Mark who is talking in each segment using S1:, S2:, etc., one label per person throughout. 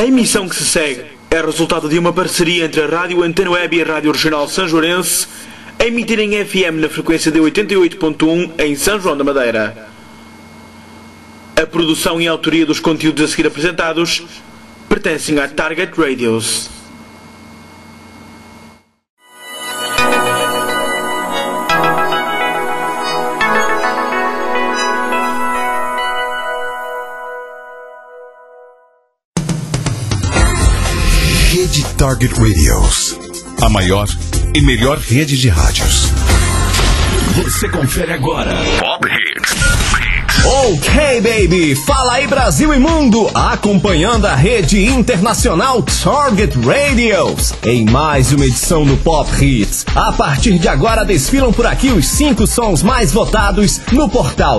S1: A emissão que se segue é resultado de uma parceria entre a Rádio Antena Web e a Rádio Regional Sanjoarense, a emitir em FM na frequência de 88.1 em São João da Madeira. A produção e a autoria dos conteúdos a seguir apresentados pertencem à Target Radios.
S2: Rede Target Radios, a maior e melhor rede de rádios.
S3: Você confere agora Pop Hits.
S4: Ok, baby! Fala aí, Brasil e mundo! Acompanhando a rede internacional Target Radios em mais uma edição do Pop Hits. A partir de agora desfilam por aqui os 5 sons mais votados no portal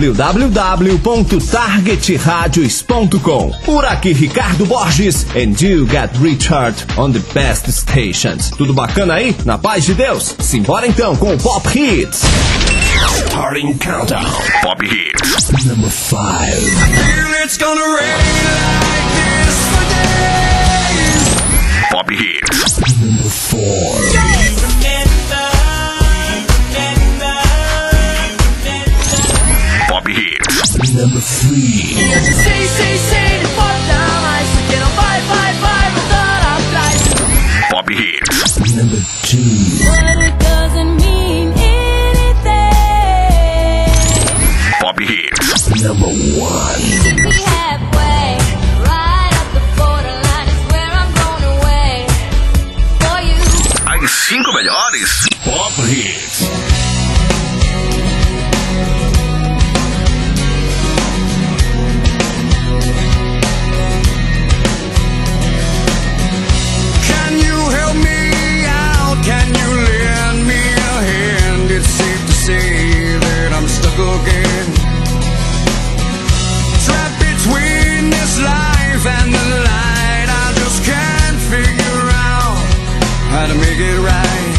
S4: www.targetradios.com. Por aqui, Ricardo Borges, and you get Richard on the best stations. Tudo bacana aí? Na paz de Deus? Simbora então com o Pop Hits.
S3: Starting countdown. Pop Hits.
S4: Number 5.
S5: It's gonna rain like this for days.
S3: Pop Hits.
S4: Number 4.
S3: Pop Hits.
S4: Number 3.
S5: Say, the pop down, I get on bye, without our flight.
S3: Pop Hits.
S4: Number 2.
S6: But it doesn't mean anything.
S3: Pop Hits.
S4: Number 1.
S6: Meet me halfway, right up the borderline is where I'm going away. For you.
S3: As 5 melhores Pop Hits.
S5: Can you help me out? Can you lend me a hand? It's safe to say that I'm stuck again. Trapped between this life and the light. I just can't figure out how to make it right.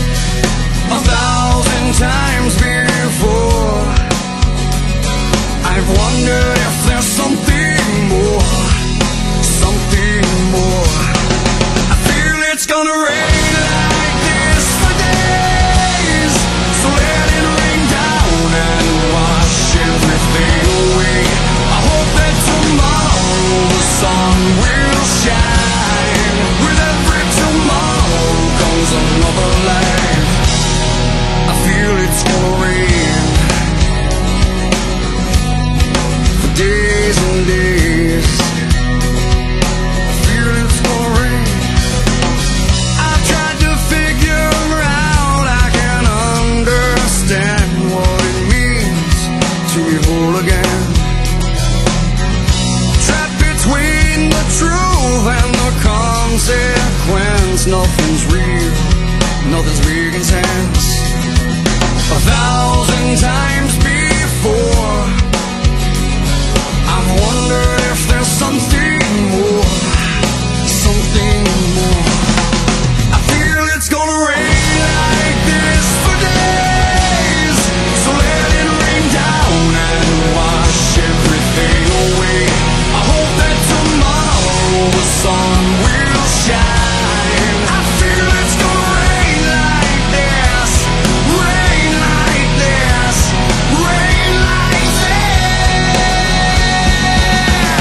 S5: 1,000 times before I've wondered if there's something more. Something more. I feel it's gonna rain like this for days. So let it rain down and wash everything away. I hope that tomorrow the sun will shine. With every tomorrow comes another life. I feel it's gonna rain for days and days. I feel it's gonna rain. I've tried to figure out, I can understand what it means to be whole again. Trapped between the truth and the consequence. Nothing's real, nothing's making sense. 1,000 times before I've wondered if there's something more. Something more. I feel it's gonna rain like this for days. So let it rain down and wash everything away. I hope that tomorrow the sun will shine. I feel it's gonna rain like this. Rain like this. Rain like this.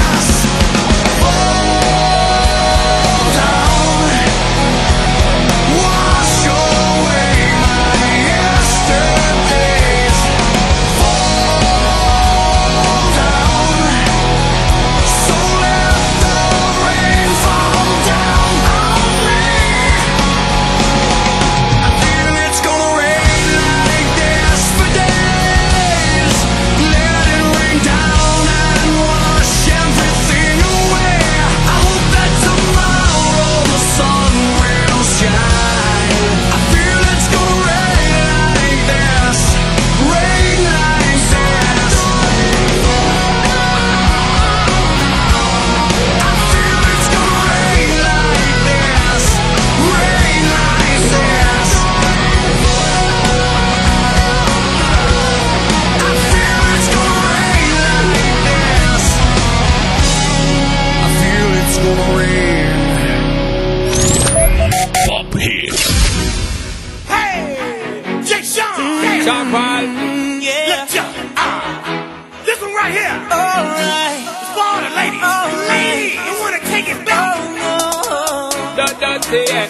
S7: say it.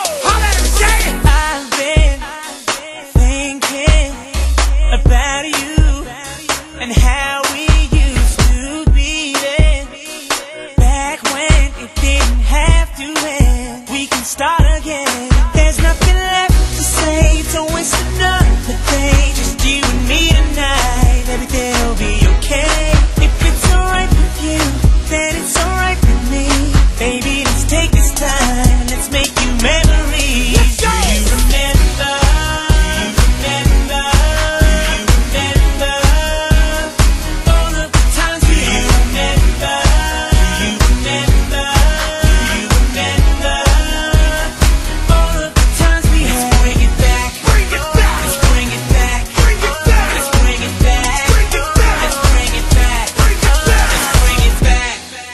S5: I've been thinking about you and how we used to be then. Back when it didn't have to end. We can start again. There's nothing left to say, don't waste another day. Just you and me tonight. Everything will be okay. If it's alright with you, then it's alright with me. Baby, let's take this time and let's make you memories. Let's go! Do you remember? Do you remember? Do you remember all of the times? Do you remember? Do you remember? Do you remember all of the times we had? Let's bring it back. Bring it back. Let's bring it back. Bring it back. Let's bring it back. Bring it back. Let's bring it back. Bring it back. Let's bring it back.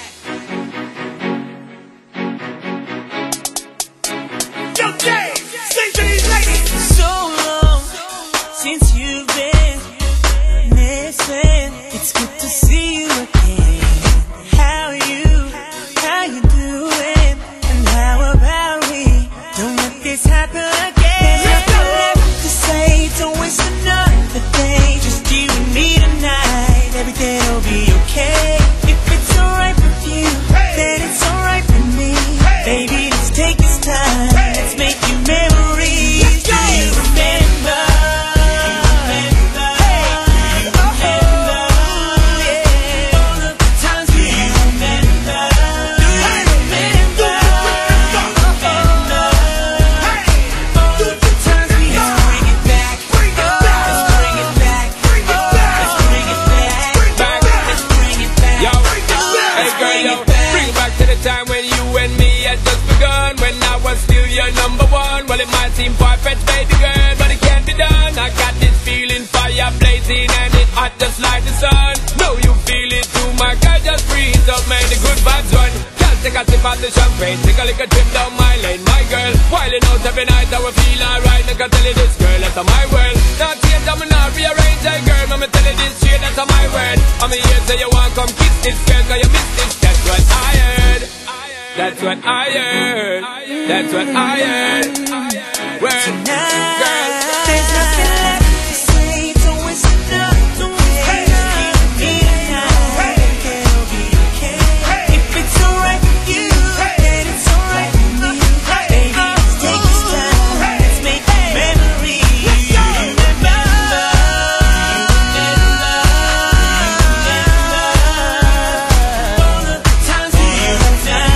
S5: Yo, Jay, sing to these ladies. So long since you've been missing. It's good to see you again. How you doing? And how about we don't let this happen again? There's nothing left to say, don't waste another day. Just you and me tonight. Everything will be okay. If it's alright with you, then it's alright with me. Baby, let's take this time. Let's make you memories. Do you remember? Do you remember? Do you remember? Yeah. All of the times. Do you remember? Do you remember? All of the times we had. Bring it back. Let's bring it back. Let's bring it back. Let's bring it back.
S7: Yo, hey girl, yo, bring it back to the time when you and me had just begun. When I was still your number one. Well, it might seem far-fetched, baby girl, but it can't be done. I got this feeling, fire blazing, and it hot just like the sun. Know you feel it too, my girl, just breathe up, man, the good vibes run. Girl, take a sip of the champagne, take a little trip down my lane, my girl. Wilding out every night, I will feel alright. I can tell you this, girl, that's my world. Not change, I'm not rearrange, hey girl, I'ma tell you this shit, that's my word. I'm here, say you want come kiss this girl, cause you miss this, that's what I heard. That's what I heard. That's what I heard. Word, girl.
S5: There's nothing left to say, don't waste another day. Just you and me tonight. Everything will be okay. If it's alright with you, then it's alright with me. Baby, let's take this time. Let's make memories. Do you remember? All of the times. Do you remember?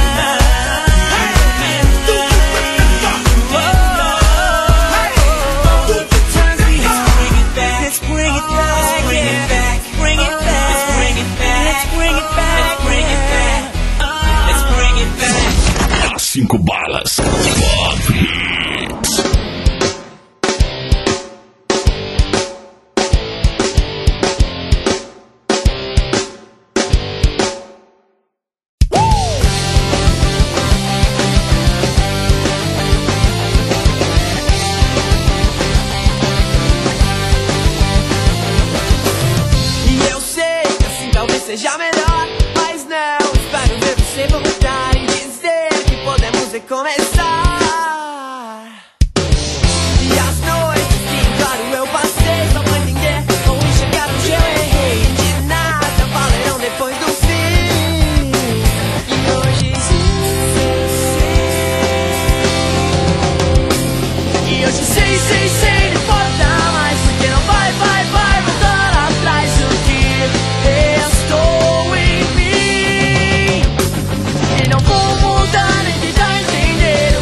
S5: Let's bring it back. Let's bring it back. Bring it back. Let's bring it back. Let's bring it back. Let's bring it back. Let's bring it back.
S2: 5 balas. Pop Hits.
S5: E eu sei que assim talvez seja melhor, mas não, espero ver você voltar e dizer que podemos recomeçar. E as noites que, claro, eu passei só pra entender ou enxergar onde eu errei. De nada valerão depois do fim. E hoje sei, não importa mais, porque não vai voltar atrás. O que restou em mim, e não vou mudar nem tentar entender.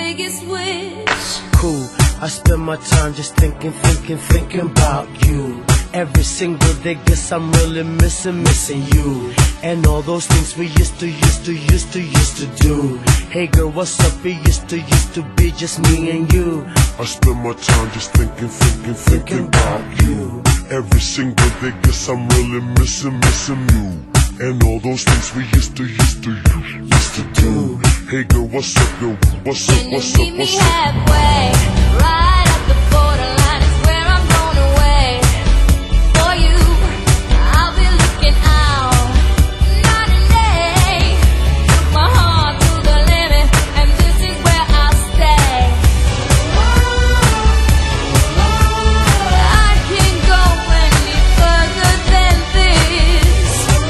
S6: biggest wish.
S8: Cool, I spend my time just thinking about you. Every single day, guess I'm really missing you. And all those things we used to do. Hey girl, what's up? It used to be just me and you.
S9: I spend my time just thinking about you. Every single day, guess I'm really missing you. And all those things we used to do. Hey girl, what's up, girl? What's up, what's up,
S6: Meet me
S9: what's up?
S6: halfway, right at the borderline is where I'm going away. For you, I'll be looking out night and day. Took my heart to the limit, and this is where I'll stay. I can't go any further than this.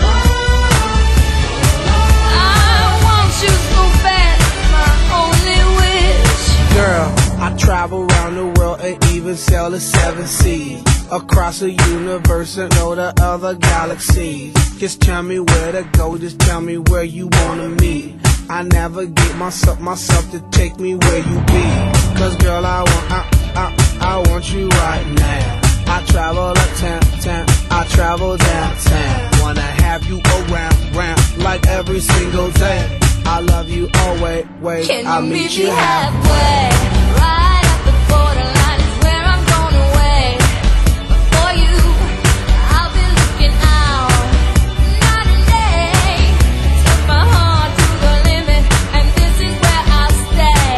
S6: I want you so bad, my only wish.
S10: Girl, I travel around the world and even sail the 7 seas. Across the universe and all the other galaxies. Just tell me where to go, just tell me where you wanna meet. I navigate myself to take me where you be. Cause girl, I want you right now. I travel uptown, I travel downtown. Wanna have you around, like every single day. I love you always,
S6: Can
S10: I'll
S6: you
S10: meet
S6: meet
S10: you
S6: me
S10: halfway.
S6: halfway? Right at the borderline is where I'm going away. For you, I'll be looking out night and day. Took my heart to the limit, and this is where I'll stay.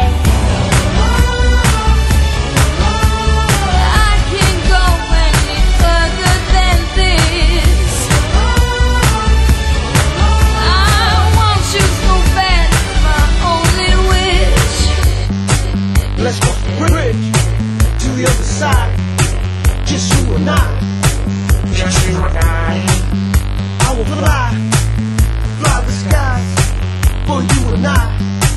S6: I can't go any further than this. I want you so bad, my only wish.
S8: Let's go bridge to the other side. Just you and I. Just you and I will fly the skies for you and I.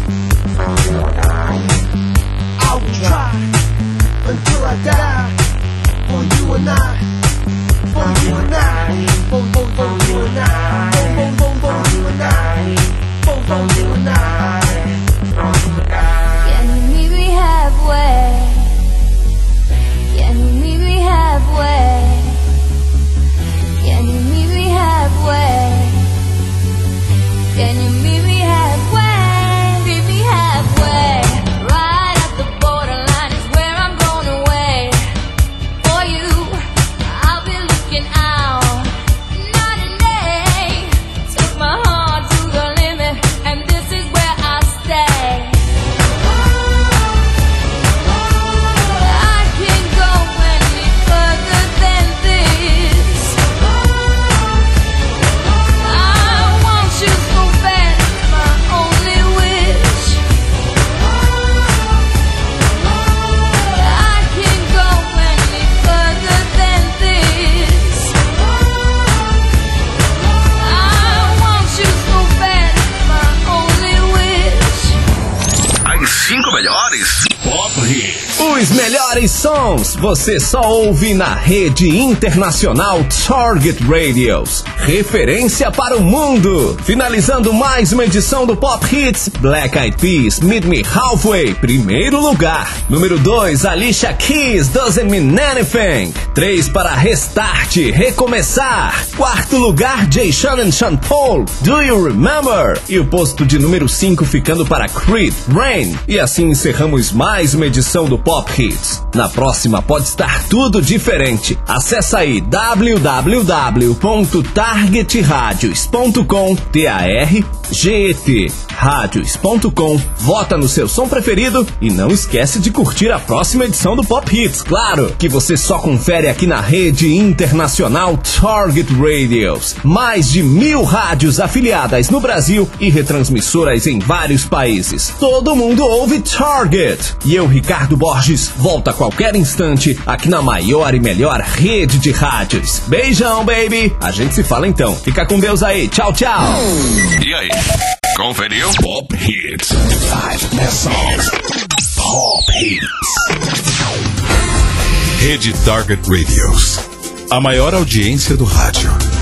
S8: I will try until I die for you and I. For you and I. For you and I. For you and I. For you and I.
S6: Can you meet me halfway? Can you meet me halfway? Can you meet me halfway? Can you meet me halfway? Meet me halfway. Right at the borderline is where I'm going away. For you, I'll be looking out night and day. Took my heart to the limit, and this is where I'll stay. I can't go any further than this. I want you so bad, my only wish. I can't go any further than this. I want you so bad, my only wish.
S3: As 5 melhores Pop Hits.
S4: Os melhores sons você só ouve na rede internacional Target Radios. Referência para o mundo. Finalizando mais uma edição do Pop Hits, Black Eyed Peas, Meet Me Halfway, primeiro lugar. Número 2, Alicia Keys, Doesn't Mean Anything. 3 para Restart, Recomeçar. Quarto lugar, Jay Sean and Sean Paul, Do You Remember? E o posto de número 5 ficando para Creed, Rain. E assim encerramos mais uma edição do Pop Hits. Na próxima pode estar tudo diferente. Acesse aí www.targetradios.com, TARGET radios.com, vota no seu som preferido e não esquece de curtir a próxima edição do Pop Hits, claro, que você só confere aqui na rede internacional Target Radios. Mais de 1000 rádios afiliadas no Brasil e retransmissoras em vários países. Todo mundo ouve Target. E eu, Ricardo Borges, volto a qualquer instante aqui na maior e melhor rede de rádios. Beijão, baby! A gente se fala então. Fica com Deus aí. Tchau, tchau!
S3: E aí? Conferiu? Pop Hits. 5 best songs. Pop Hits.
S2: Rede Target Radios. A maior audiência do rádio.